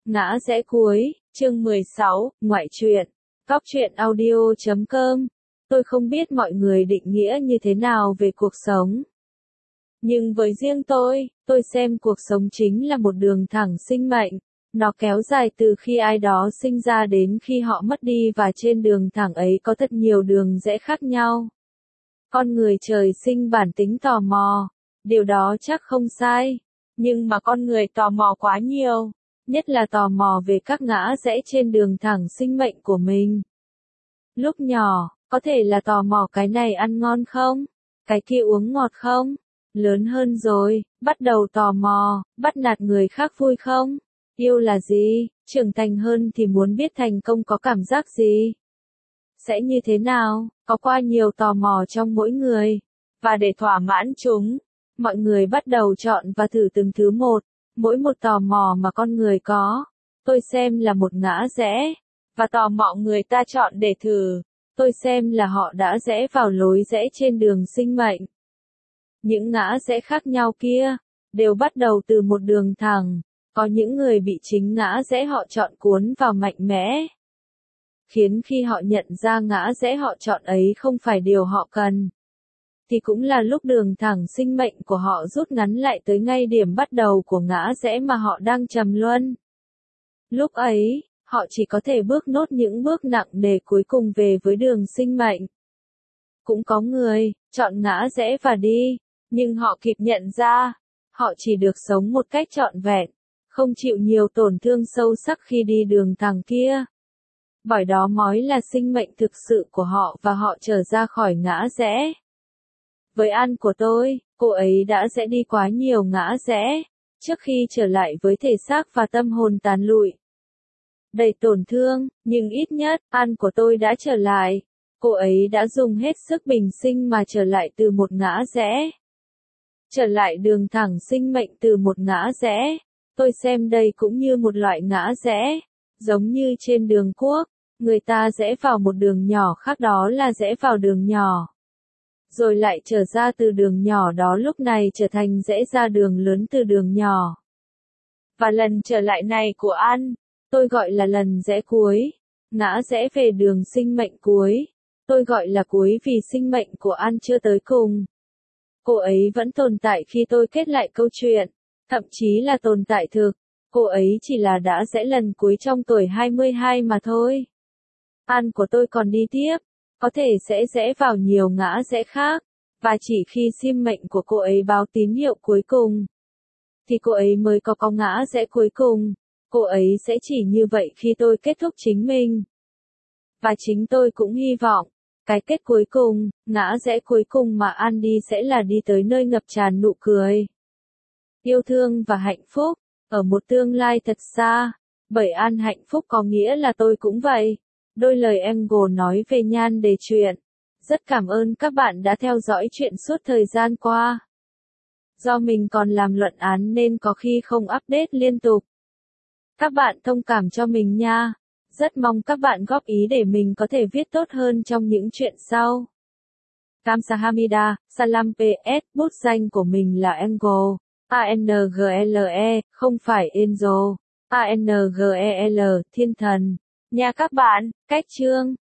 Ngã rẽ cuối, chương 16, ngoại truyện. Góc truyện audio.com. Tôi không biết mọi người định nghĩa như thế nào về cuộc sống. Nhưng với riêng tôi xem cuộc sống chính là một đường thẳng sinh mệnh. Nó kéo dài từ khi ai đó sinh ra đến khi họ mất đi, và trên đường thẳng ấy có thật nhiều đường rẽ khác nhau. Con người trời sinh bản tính tò mò, điều đó chắc không sai. Nhưng mà con người tò mò quá nhiều, nhất là tò mò về các ngã rẽ trên đường thẳng sinh mệnh của mình. Lúc nhỏ, có thể là tò mò cái này ăn ngon không? Cái kia uống ngọt không? Lớn hơn rồi, bắt đầu tò mò, bắt nạt người khác vui không? Yêu là gì? Trưởng thành hơn thì muốn biết thành công có cảm giác gì? Sẽ như thế nào? Có qua nhiều tò mò trong mỗi người. Và để thỏa mãn chúng, mọi người bắt đầu chọn và thử từng thứ một. Mỗi một tò mò mà con người có, tôi xem là một ngã rẽ. Và tò mò người ta chọn để thử, tôi xem là họ đã rẽ vào lối rẽ trên đường sinh mệnh. Những ngã rẽ khác nhau kia, đều bắt đầu từ một đường thẳng. Có những người bị chính ngã rẽ họ chọn cuốn vào mạnh mẽ, khiến khi họ nhận ra ngã rẽ họ chọn ấy không phải điều họ cần, thì cũng là lúc đường thẳng sinh mệnh của họ rút ngắn lại tới ngay điểm bắt đầu của ngã rẽ mà họ đang trầm luân. Lúc ấy, họ chỉ có thể bước nốt những bước nặng nề cuối cùng về với đường sinh mệnh. Cũng có người chọn ngã rẽ và đi, nhưng họ kịp nhận ra, họ chỉ được sống một cách trọn vẹn, không chịu nhiều tổn thương sâu sắc khi đi đường thẳng kia. Bởi đó mới là sinh mệnh thực sự của họ và họ trở ra khỏi ngã rẽ. Với An của tôi, cô ấy đã sẽ đi quá nhiều ngã rẽ, trước khi trở lại với thể xác và tâm hồn tàn lụi, đầy tổn thương, nhưng ít nhất, An của tôi đã trở lại. Cô ấy đã dùng hết sức bình sinh mà trở lại từ một ngã rẽ. Trở lại đường thẳng sinh mệnh từ một ngã rẽ. Tôi xem đây cũng như một loại ngã rẽ. Giống như trên đường quốc, người ta rẽ vào một đường nhỏ khác, đó là rẽ vào đường nhỏ. Rồi lại trở ra từ đường nhỏ đó, lúc này trở thành rẽ ra đường lớn từ đường nhỏ. Và lần trở lại này của An, tôi gọi là lần rẽ cuối. Ngã rẽ về đường sinh mệnh cuối, tôi gọi là cuối vì sinh mệnh của An chưa tới cùng. Cô ấy vẫn tồn tại khi tôi kết lại câu chuyện, thậm chí là tồn tại thực. Cô ấy chỉ là đã rẽ lần cuối trong tuổi 22 mà thôi. An của tôi còn đi tiếp, có thể sẽ rẽ vào nhiều ngã rẽ khác, và chỉ khi sinh mệnh của cô ấy báo tín hiệu cuối cùng, thì cô ấy mới có ngã rẽ cuối cùng. Cô ấy sẽ chỉ như vậy khi tôi kết thúc chính mình. Và chính tôi cũng hy vọng, cái kết cuối cùng, ngã rẽ cuối cùng mà An đi sẽ là đi tới nơi ngập tràn nụ cười, yêu thương và hạnh phúc, ở một tương lai thật xa. Bởi An hạnh phúc có nghĩa là tôi cũng vậy. Đôi lời Angle nói về nhan đề truyện. Rất cảm ơn các bạn đã theo dõi chuyện suốt thời gian qua. Do mình còn làm luận án nên có khi không update liên tục. Các bạn thông cảm cho mình nha. Rất mong các bạn góp ý để mình có thể viết tốt hơn trong những chuyện sau. Kamsahamnida, Salam PS, bút danh của mình là Angle, ANGLE, không phải Angel, ANGEL, thiên thần. Nha các bạn, cách chương.